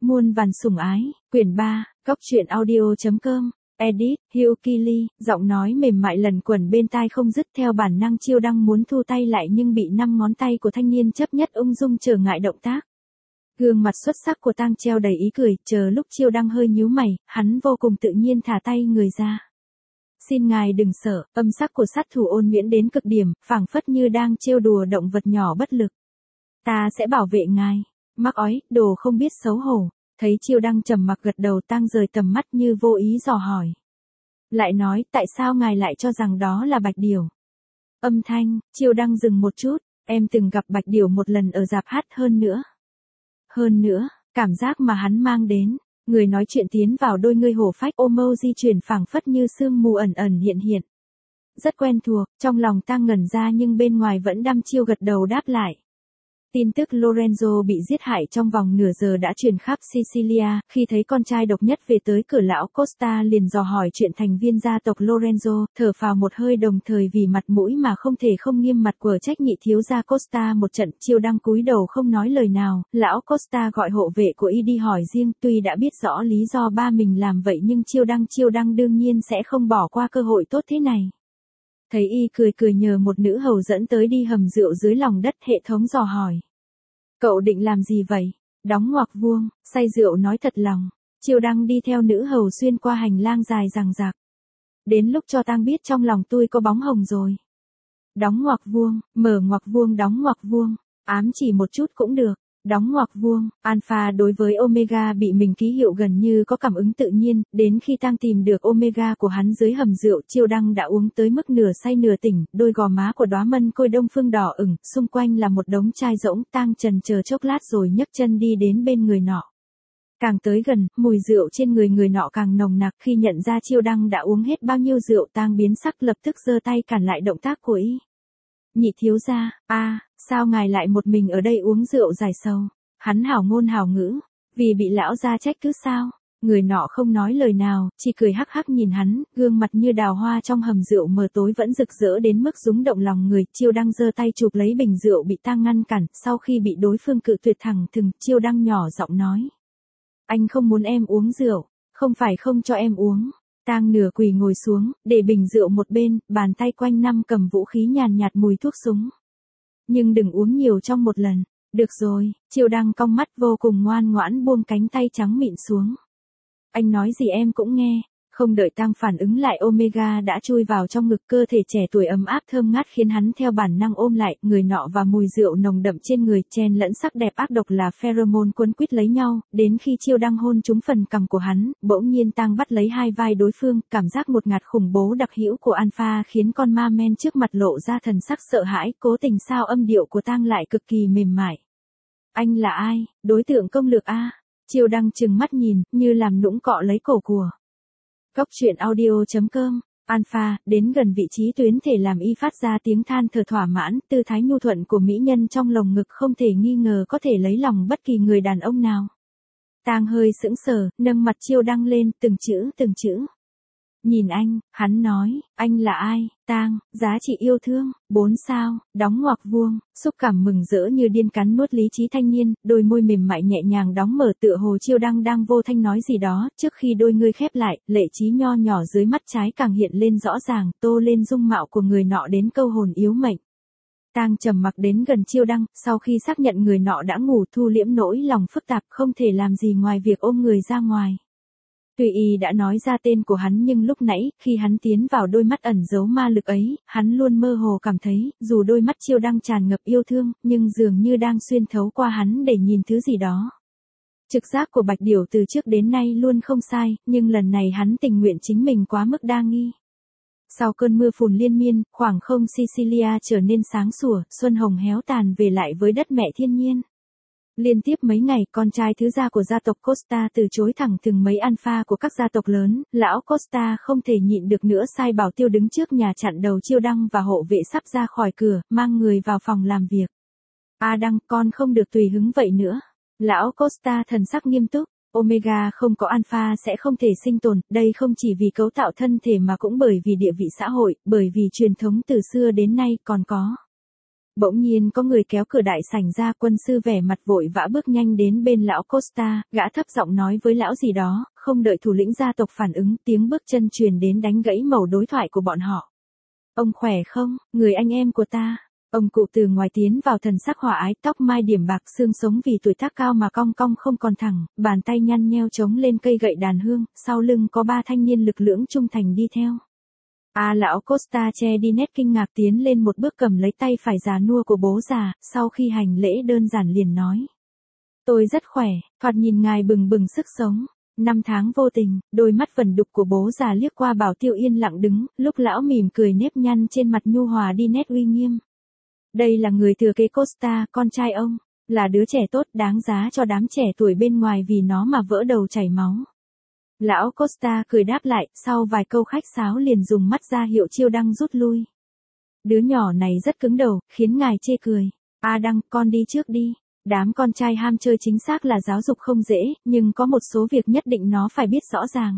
Muôn vàn sủng ái, quyển 3, góc truyện audio.com, edit, Hugh Keely, giọng nói mềm mại lần quẩn bên tai không dứt theo bản năng Chiêu Đăng muốn thu tay lại nhưng bị 5 ngón tay của thanh niên chấp nhất ung dung trở ngại động tác. Gương mặt xuất sắc của Tang treo đầy ý cười, chờ lúc Chiêu Đăng hơi nhíu mày, hắn vô cùng tự nhiên thả tay người ra. Xin ngài đừng sợ, âm sắc của sát thủ ôn nhuyễn đến cực điểm, phảng phất như đang trêu đùa động vật nhỏ bất lực. Ta sẽ bảo vệ ngài. Mắc ói, đồ không biết xấu hổ. Thấy Chiêu Đăng trầm mặc gật đầu, Tang rời tầm mắt như vô ý dò hỏi. Lại nói, tại sao ngài lại cho rằng đó là Bạch Điểu? Âm thanh, Chiêu Đăng dừng một chút, em từng gặp Bạch Điểu một lần ở rạp hát Hơn nữa, cảm giác mà hắn mang đến, người nói chuyện tiến vào đôi ngươi hổ phách ô mâu di chuyển phảng phất như sương mù ẩn ẩn hiện hiện. Rất quen thuộc, trong lòng Tang ngẩn ra nhưng bên ngoài vẫn đăm chiêu gật đầu đáp lại. Tin tức Lorenzo bị giết hại trong vòng nửa giờ đã truyền khắp Sicilia, khi thấy con trai độc nhất về tới cửa lão Costa liền dò hỏi chuyện thành viên gia tộc Lorenzo, thở phào một hơi đồng thời vì mặt mũi mà không thể không nghiêm mặt của trách nhị thiếu gia Costa một trận. Chiêu Đăng cúi đầu không nói lời nào, lão Costa gọi hộ vệ của y đi hỏi riêng, tuy đã biết rõ lý do ba mình làm vậy nhưng Chiêu Đăng đương nhiên sẽ không bỏ qua cơ hội tốt thế này. Thấy y cười nhờ một nữ hầu dẫn tới đi hầm rượu dưới lòng đất, hệ thống dò hỏi. Cậu định làm gì vậy? Đóng ngoặc vuông, say rượu nói thật lòng. Chiêu Đăng đi theo nữ hầu xuyên qua hành lang dài dằng dặc. Đến lúc cho Tang biết trong lòng tôi có bóng hồng rồi. Đóng ngoặc vuông, mở ngoặc vuông, đóng ngoặc vuông. Ám chỉ một chút cũng được. Đóng ngoặc vuông, Alpha đối với Omega bị mình ký hiệu gần như có cảm ứng tự nhiên, đến khi Tang tìm được Omega của hắn dưới hầm rượu, Chiêu Đăng đã uống tới mức nửa say nửa tỉnh, đôi gò má của đóa mân côi đông phương đỏ ửng, xung quanh là một đống chai rỗng. Tang chần chờ chốc lát rồi nhấc chân đi đến bên người nọ. Càng tới gần, mùi rượu trên người nọ càng nồng nặc. Khi nhận ra Chiêu Đăng đã uống hết bao nhiêu rượu, Tang biến sắc lập tức giơ tay cản lại động tác của y. Nhị thiếu gia, sao ngài lại một mình ở đây uống rượu giải sầu? Hắn hảo ngôn hảo ngữ, vì bị lão gia trách cứ sao? Người nọ không nói lời nào, chỉ cười hắc hắc nhìn hắn, gương mặt như đào hoa trong hầm rượu mờ tối vẫn rực rỡ đến mức rúng động lòng người. Chiêu Đăng giơ tay chụp lấy bình rượu bị Tang ngăn cản, sau khi bị đối phương cự tuyệt thẳng thừng, Chiêu Đăng nhỏ giọng nói. Anh không muốn em uống rượu, không phải không cho em uống. Tang nửa quỳ ngồi xuống, để bình rượu một bên, bàn tay quanh năm cầm vũ khí nhàn nhạt mùi thuốc súng. Nhưng đừng uống nhiều trong một lần. Được rồi, Chiêu Đăng cong mắt vô cùng ngoan ngoãn buông cánh tay trắng mịn xuống. Anh nói gì em cũng nghe. Không đợi Tang phản ứng lại, Omega đã chui vào trong ngực, cơ thể trẻ tuổi ấm áp thơm ngát khiến hắn theo bản năng ôm lại. Người nọ và mùi rượu nồng đậm trên người chen lẫn sắc đẹp ác độc là pheromone quấn quýt lấy nhau, đến khi Chiêu Đăng hôn trúng phần cằm của hắn, bỗng nhiên Tang bắt lấy hai vai đối phương, cảm giác ngột ngạt khủng bố đặc hữu của Alpha khiến con ma men trước mặt lộ ra thần sắc sợ hãi. Cố tình sao âm điệu của Tang lại cực kỳ mềm mại. Anh là ai? Đối tượng công lược a? Chiêu Đăng trừng mắt nhìn, như làm nũng cọ lấy cổ của. Góc truyện audio.com, Alpha, đến gần vị trí tuyến thể làm y phát ra tiếng than thở thỏa mãn, tư thái nhu thuận của mỹ nhân trong lồng ngực không thể nghi ngờ có thể lấy lòng bất kỳ người đàn ông nào. Tang hơi sững sờ, nâng mặt Chiêu Đăng lên, từng chữ. Nhìn anh, hắn nói, anh là ai? Tang, giá trị yêu thương, 4 sao, đóng ngoặc vuông, xúc cảm mừng rỡ như điên cắn nuốt lý trí thanh niên, đôi môi mềm mại nhẹ nhàng đóng mở tựa hồ Chiêu Đăng đang vô thanh nói gì đó, trước khi đôi ngươi khép lại, lệ trí nho nhỏ dưới mắt trái càng hiện lên rõ ràng, tô lên dung mạo của người nọ đến câu hồn yếu mệnh. Tang trầm mặc đến gần Chiêu Đăng, sau khi xác nhận người nọ đã ngủ thu liễm nỗi lòng phức tạp không thể làm gì ngoài việc ôm người ra ngoài. Tuy y đã nói ra tên của hắn nhưng lúc nãy, khi hắn tiến vào đôi mắt ẩn giấu ma lực ấy, hắn luôn mơ hồ cảm thấy, dù đôi mắt Chiêu Đăng tràn ngập yêu thương, nhưng dường như đang xuyên thấu qua hắn để nhìn thứ gì đó. Trực giác của Bạch Điểu từ trước đến nay luôn không sai, nhưng lần này hắn tình nguyện chính mình quá mức đa nghi. Sau cơn mưa phùn liên miên, khoảng không Sicilia trở nên sáng sủa, xuân hồng héo tàn về lại với đất mẹ thiên nhiên. Liên tiếp mấy ngày, con trai thứ gia của gia tộc Costa từ chối thẳng thừng mấy Alpha của các gia tộc lớn, lão Costa không thể nhịn được nữa sai bảo tiêu đứng trước nhà chặn đầu Chiêu Đăng và hộ vệ sắp ra khỏi cửa, mang người vào phòng làm việc. Đăng, con không được tùy hứng vậy nữa. Lão Costa thần sắc nghiêm túc, Omega không có Alpha sẽ không thể sinh tồn, đây không chỉ vì cấu tạo thân thể mà cũng bởi vì địa vị xã hội, bởi vì truyền thống từ xưa đến nay còn có. Bỗng nhiên có người kéo cửa đại sảnh ra, quân sư vẻ mặt vội vã bước nhanh đến bên lão Costa, gã thấp giọng nói với lão gì đó, không đợi thủ lĩnh gia tộc phản ứng, tiếng bước chân truyền đến đánh gãy mẩu đối thoại của bọn họ. Ông khỏe không, người anh em của ta? Ông cụ từ ngoài tiến vào, thần sắc hòa ái, tóc mai điểm bạc, xương sống vì tuổi tác cao mà cong cong không còn thẳng, bàn tay nhăn nheo chống lên cây gậy đàn hương, sau lưng có 3 thanh niên lực lưỡng trung thành đi theo. Lão Costa che đi nét kinh ngạc, tiến lên một bước cầm lấy tay phải già nua của bố già, sau khi hành lễ đơn giản liền nói. Tôi rất khỏe, thoạt nhìn ngài bừng bừng sức sống. 5 tháng vô tình, đôi mắt vẩn đục của bố già liếc qua Bảo Tiêu yên lặng đứng, lúc lão mỉm cười nếp nhăn trên mặt nhu hòa đi nét uy nghiêm. Đây là người thừa kế Costa, con trai ông, là đứa trẻ tốt đáng giá cho đám trẻ tuổi bên ngoài vì nó mà vỡ đầu chảy máu. Lão Costa cười đáp lại, sau vài câu khách sáo liền dùng mắt ra hiệu Chiêu Đăng rút lui. Đứa nhỏ này rất cứng đầu, khiến ngài chê cười. Đăng, con đi trước đi. Đám con trai ham chơi chính xác là giáo dục không dễ, nhưng có một số việc nhất định nó phải biết rõ ràng.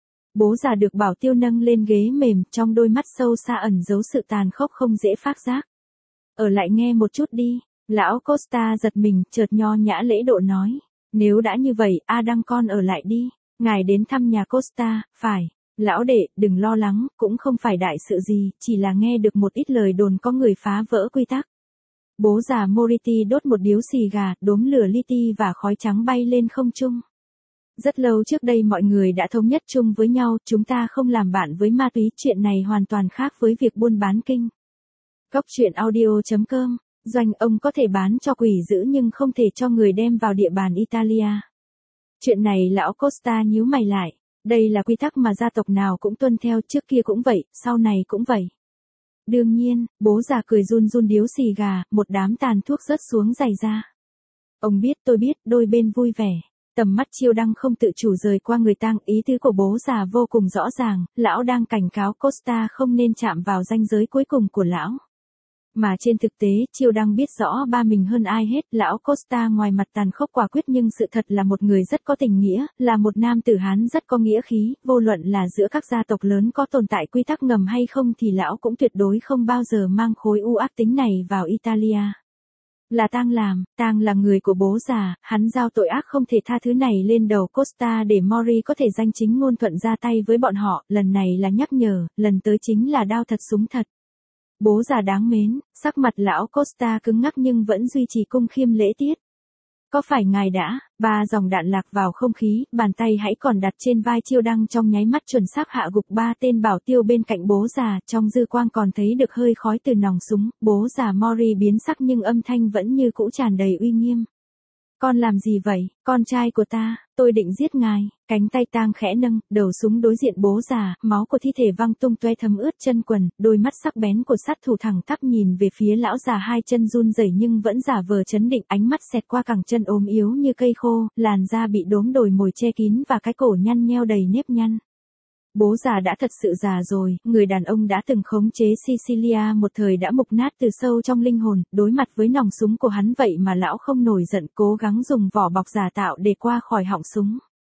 Bố già được Bảo Tiêu nâng lên ghế mềm, trong đôi mắt sâu xa ẩn giấu sự tàn khốc không dễ phát giác. Ở lại nghe một chút đi. Lão Costa giật mình, chợt nho nhã lễ độ nói. Nếu đã như vậy, Đăng con ở lại đi. Ngài đến thăm nhà Costa, phải. Lão đệ, đừng lo lắng, cũng không phải đại sự gì, chỉ là nghe được một ít lời đồn có người phá vỡ quy tắc. Bố già Moriti đốt một điếu xì gà, đốm lửa li ti và khói trắng bay lên không trung. Rất lâu trước đây mọi người đã thống nhất chung với nhau, chúng ta không làm bạn với ma túy, chuyện này hoàn toàn khác với việc buôn bán kinh. Cóc truyện audio.com, doanh ông có thể bán cho quỷ dữ nhưng không thể cho người đem vào địa bàn Italia. Chuyện này lão Costa nhíu mày lại, đây là quy tắc mà gia tộc nào cũng tuân theo, trước kia cũng vậy, sau này cũng vậy. Đương nhiên, bố già cười run run điếu xì gà, một đám tàn thuốc rớt xuống giày ra. Ông biết, tôi biết, đôi bên vui vẻ. Tầm mắt Chiêu Đăng không tự chủ rời qua người tang, ý tứ của bố già vô cùng rõ ràng, lão đang cảnh cáo Costa không nên chạm vào ranh giới cuối cùng của lão. Mà trên thực tế, Chiêu Đăng biết rõ ba mình hơn ai hết, lão Costa ngoài mặt tàn khốc quả quyết nhưng sự thật là một người rất có tình nghĩa, là một nam tử Hán rất có nghĩa khí, vô luận là giữa các gia tộc lớn có tồn tại quy tắc ngầm hay không thì lão cũng tuyệt đối không bao giờ mang khối u ác tính này vào Italia. Là Tang là người của bố già, hắn giao tội ác không thể tha thứ này lên đầu Costa để Mori có thể danh chính ngôn thuận ra tay với bọn họ, lần này là nhắc nhở, lần tới chính là đao thật súng thật. Bố già đáng mến, sắc mặt lão Costa cứng ngắc nhưng vẫn duy trì cung khiêm lễ tiết. Có phải ngài đã, 3 dòng đạn lạc vào không khí, bàn tay hãy còn đặt trên vai Chiêu Đăng trong nháy mắt chuẩn xác hạ gục 3 tên Bảo Tiêu bên cạnh bố già, trong dư quang còn thấy được hơi khói từ nòng súng, bố già Mori biến sắc nhưng âm thanh vẫn như cũ tràn đầy uy nghiêm. Con làm gì vậy, con trai của ta, tôi định giết ngài. Cánh tay Tang khẽ nâng, đầu súng đối diện bố già, máu của thi thể văng tung toe thấm ướt chân quần, đôi mắt sắc bén của sát thủ thẳng tắp nhìn về phía lão già, hai chân run rẩy nhưng vẫn giả vờ trấn định, ánh mắt xẹt qua cẳng chân ốm yếu như cây khô, làn da bị đốm đồi mồi che kín và cái cổ nhăn nheo đầy nếp nhăn. Bố già đã thật sự già rồi, người đàn ông đã từng khống chế Sicilia một thời đã mục nát từ sâu trong linh hồn, đối mặt với nòng súng của hắn vậy mà lão không nổi giận, cố gắng dùng vỏ bọc giả tạo để qua khỏi họng súng.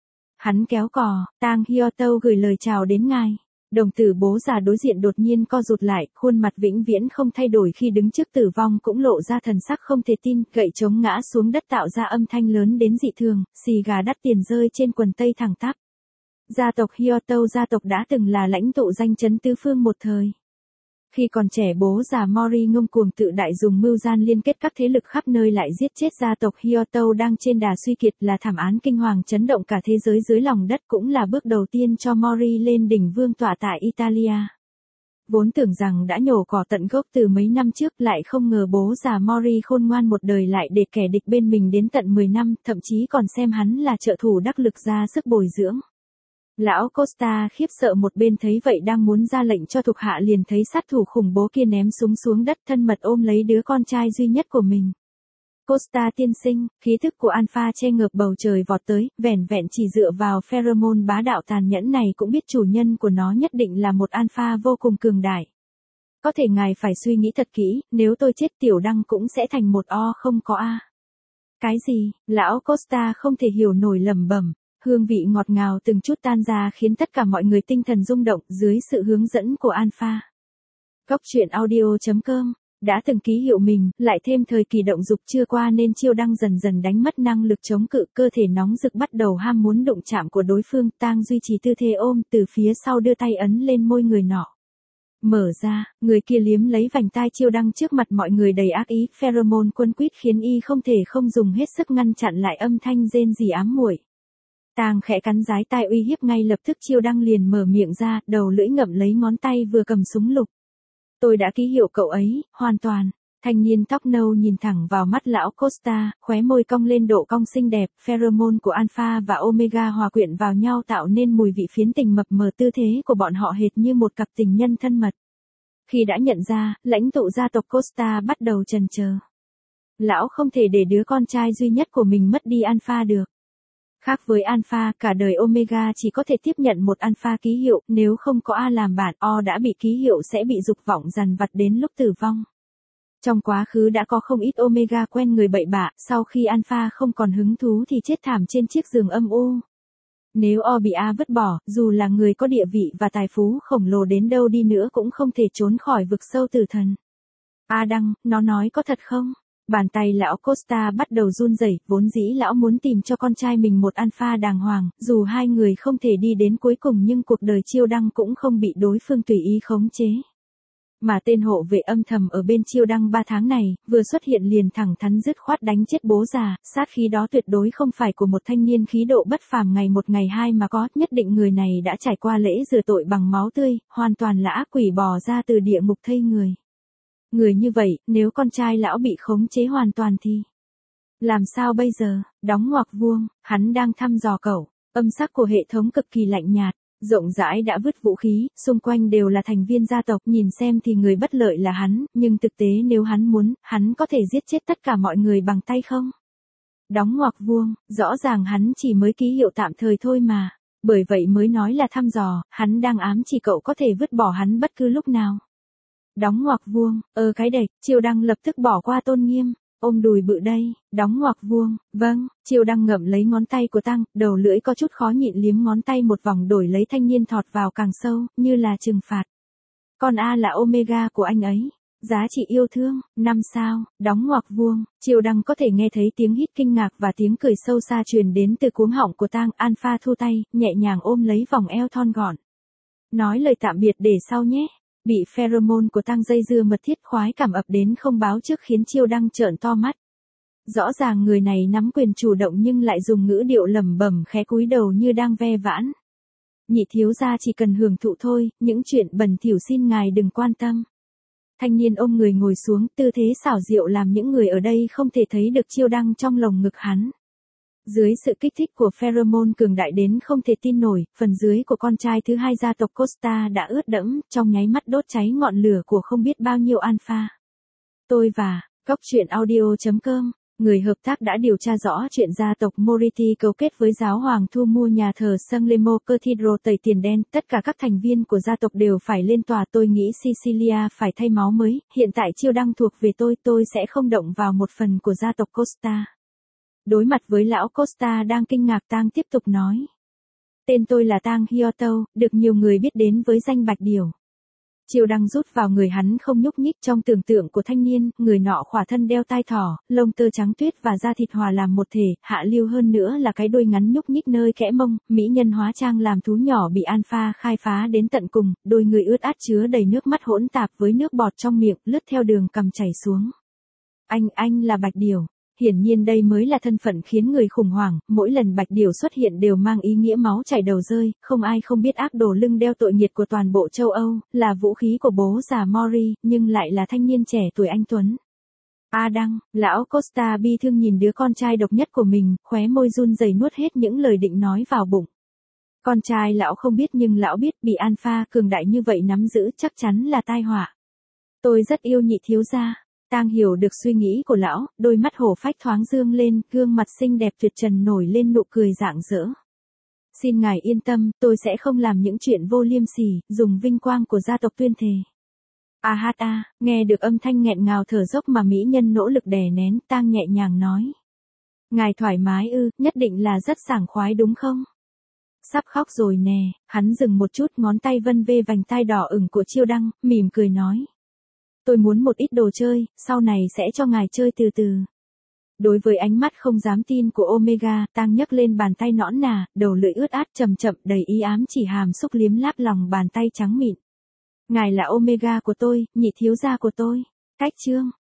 Hắn kéo cò, Tang Hyoto gửi lời chào đến ngài. Đồng tử bố già đối diện đột nhiên co rụt lại, khuôn mặt vĩnh viễn không thay đổi khi đứng trước tử vong cũng lộ ra thần sắc không thể tin, gậy chống ngã xuống đất tạo ra âm thanh lớn đến dị thường, xì gà đắt tiền rơi trên quần tây thẳng tắp. Gia tộc Hyoto gia tộc đã từng là lãnh tụ danh chấn tứ phương một thời. Khi còn trẻ bố già Mori ngông cuồng tự đại dùng mưu gian liên kết các thế lực khắp nơi lại giết chết gia tộc Hyoto đang trên đà suy kiệt, là thảm án kinh hoàng chấn động cả thế giới dưới lòng đất, cũng là bước đầu tiên cho Mori lên đỉnh vương tọa tại Italia. Vốn tưởng rằng đã nhổ cỏ tận gốc từ mấy năm trước, lại không ngờ bố già Mori khôn ngoan một đời lại để kẻ địch bên mình đến tận 10 năm, thậm chí còn xem hắn là trợ thủ đắc lực ra sức bồi dưỡng. Lão Costa khiếp sợ một bên thấy vậy đang muốn ra lệnh cho thuộc hạ liền thấy sát thủ khủng bố kia ném súng xuống đất, thân mật ôm lấy đứa con trai duy nhất của mình. Costa tiên sinh, khí thức của Alpha che ngợp bầu trời vọt tới, vẻn vẹn chỉ dựa vào pheromone bá đạo tàn nhẫn này cũng biết chủ nhân của nó nhất định là một Alpha vô cùng cường đại. Có thể ngài phải suy nghĩ thật kỹ, nếu tôi chết Tiểu Đăng cũng sẽ thành một O không có A. Cái gì? Lão Costa không thể hiểu nổi lẩm bẩm. Hương vị ngọt ngào từng chút tan ra khiến tất cả mọi người tinh thần rung động dưới sự hướng dẫn của Alpha. Cóc truyện audio.com Đã từng ký hiệu mình, lại thêm thời kỳ động dục chưa qua nên Chiêu Đăng dần dần đánh mất năng lực chống cự, cơ thể nóng rực bắt đầu ham muốn đụng chạm của đối phương, Tang duy trì tư thế ôm, từ phía sau đưa tay ấn lên môi người nọ. Mở ra, người kia liếm lấy vành tai Chiêu Đăng trước mặt mọi người đầy ác ý, pheromone quấn quýt khiến y không thể không dùng hết sức ngăn chặn lại âm thanh rên rỉ ám muội. Tang khẽ cắn dái tai uy hiếp, ngay lập tức Chiêu Đăng liền mở miệng ra, đầu lưỡi ngậm lấy ngón tay vừa cầm súng lục. Tôi đã ký hiệu cậu ấy, hoàn toàn. Thanh niên tóc nâu nhìn thẳng vào mắt lão Costa, khóe môi cong lên độ cong xinh đẹp, pheromone của Alpha và Omega hòa quyện vào nhau tạo nên mùi vị phiến tình mập mờ, tư thế của bọn họ hệt như một cặp tình nhân thân mật. Khi đã nhận ra, lãnh tụ gia tộc Costa bắt đầu chần chờ. Lão không thể để đứa con trai duy nhất của mình mất đi Alpha được. Khác với Alpha, cả đời Omega chỉ có thể tiếp nhận một Alpha ký hiệu, nếu không có A làm bạn, O đã bị ký hiệu sẽ bị dục vọng dằn vặt đến lúc tử vong. Trong quá khứ đã có không ít Omega quen người bậy bạ, sau khi Alpha không còn hứng thú thì chết thảm trên chiếc giường âm u. Nếu O bị A vứt bỏ, dù là người có địa vị và tài phú khổng lồ đến đâu đi nữa cũng không thể trốn khỏi vực sâu tử thần. A Đăng, nó nói có thật không? Bàn tay lão Costa bắt đầu run rẩy, vốn dĩ lão muốn tìm cho con trai mình một Alpha đàng hoàng, dù hai người không thể đi đến cuối cùng nhưng cuộc đời Chiêu Đăng cũng không bị đối phương tùy ý khống chế. Mà tên hộ vệ âm thầm ở bên Chiêu Đăng 3 tháng này, vừa xuất hiện liền thẳng thắn dứt khoát đánh chết bố già, sát khí đó tuyệt đối không phải của một thanh niên khí độ bất phàm ngày một ngày hai mà có, nhất định người này đã trải qua lễ rửa tội bằng máu tươi, hoàn toàn là ác quỷ bò ra từ địa ngục thây người. Người như vậy, nếu con trai lão bị khống chế hoàn toàn thì làm sao bây giờ? Đóng ngoặc vuông, hắn đang thăm dò cậu. Âm sắc của hệ thống cực kỳ lạnh nhạt, rộng rãi đã vứt vũ khí, xung quanh đều là thành viên gia tộc, nhìn xem thì người bất lợi là hắn, nhưng thực tế nếu hắn muốn, hắn có thể giết chết tất cả mọi người bằng tay không? Đóng ngoặc vuông, rõ ràng hắn chỉ mới ký hiệu tạm thời thôi mà, bởi vậy mới nói là thăm dò, hắn đang ám chỉ cậu có thể vứt bỏ hắn bất cứ lúc nào. Đóng ngoặc vuông, cái đệch, Chiêu Đăng lập tức bỏ qua tôn nghiêm, ôm đùi bự đây, đóng ngoặc vuông, vâng, Chiêu Đăng ngậm lấy ngón tay của Tăng, đầu lưỡi có chút khó nhịn liếm ngón tay một vòng đổi lấy thanh niên thọt vào càng sâu, như là trừng phạt. Con A là Omega của anh ấy, giá trị yêu thương, 5 sao, đóng ngoặc vuông, Chiêu Đăng có thể nghe thấy tiếng hít kinh ngạc và tiếng cười sâu xa truyền đến từ cuống họng của Tăng, Alpha thu tay, nhẹ nhàng ôm lấy vòng eo thon gọn. Nói lời tạm biệt để sau nhé. Bị pheromone của Tăng dây dưa mật thiết, khoái cảm ập đến không báo trước khiến Chiêu Đăng trợn to mắt. Rõ ràng người này nắm quyền chủ động nhưng lại dùng ngữ điệu lẩm bẩm khẽ cúi đầu như đang ve vãn. Nhị thiếu gia chỉ cần hưởng thụ thôi, những chuyện bẩn thỉu xin ngài đừng quan tâm. Thanh niên ôm người ngồi xuống, tư thế xảo diệu làm những người ở đây không thể thấy được Chiêu Đăng trong lồng ngực hắn. Dưới sự kích thích của pheromone cường đại đến không thể tin nổi, phần dưới của con trai thứ hai gia tộc Costa đã ướt đẫm, trong nháy mắt đốt cháy ngọn lửa của không biết bao nhiêu Alpha. Tôi và Cóc Truyện Audio.com, người hợp tác đã điều tra rõ chuyện gia tộc Moriti cấu kết với giáo hoàng thu mua nhà thờ San Lemo Cathedral tẩy tiền đen, tất cả các thành viên của gia tộc đều phải lên tòa. Tôi nghĩ Sicilia phải thay máu mới, hiện tại Chiêu Đăng thuộc về tôi sẽ không động vào một phần của gia tộc Costa. Đối mặt với lão Costa đang kinh ngạc, Tang tiếp tục nói. Tên tôi là Tang Hyoto, được nhiều người biết đến với danh Bạch Điểu. Chiêu Đăng rút vào người hắn không nhúc nhích, trong tưởng tượng của thanh niên, người nọ khỏa thân đeo tai thỏ, lông tơ trắng tuyết và da thịt hòa làm một thể, hạ lưu hơn nữa là cái đuôi ngắn nhúc nhích nơi kẽ mông, mỹ nhân hóa trang làm thú nhỏ bị Alpha khai phá đến tận cùng, đôi người ướt át chứa đầy nước mắt hỗn tạp với nước bọt trong miệng, lướt theo đường cằm chảy xuống. Anh là Bạch Điểu. Hiển nhiên đây mới là thân phận khiến người khủng hoảng, mỗi lần Bạch Điểu xuất hiện đều mang ý nghĩa máu chảy đầu rơi, không ai không biết ác đồ lưng đeo tội nghiệt của toàn bộ châu Âu, là vũ khí của bố già Mori, nhưng lại là thanh niên trẻ tuổi anh tuấn. A Đăng, lão Costa bi thương nhìn đứa con trai độc nhất của mình, khóe môi run rẩy nuốt hết những lời định nói vào bụng. Con trai lão không biết nhưng lão biết bị Alpha cường đại như vậy nắm giữ chắc chắn là tai họa. Tôi rất yêu nhị thiếu gia. Tang hiểu được suy nghĩ của lão, đôi mắt hổ phách thoáng dương lên, gương mặt xinh đẹp tuyệt trần nổi lên nụ cười rạng rỡ. Xin ngài yên tâm, tôi sẽ không làm những chuyện vô liêm sỉ, dùng vinh quang của gia tộc tuyên thề. Nghe được âm thanh nghẹn ngào thở dốc mà mỹ nhân nỗ lực đè nén, Tang nhẹ nhàng nói. Ngài thoải mái ư, nhất định là rất sảng khoái đúng không? Sắp khóc rồi nè, hắn dừng một chút, ngón tay vân vê vành tai đỏ ửng của Chiêu Đăng, mỉm cười nói. tôi muốn một ít đồ chơi, sau này sẽ cho ngài chơi từ từ. Đối với ánh mắt không dám tin của Omega, Tang nhấc lên bàn tay nõn nà, đầu lưỡi ướt át chậm chậm đầy ý ám chỉ hàm xúc liếm láp lòng bàn tay trắng mịn. Ngài là Omega của tôi, nhị thiếu gia của tôi. Cách chương.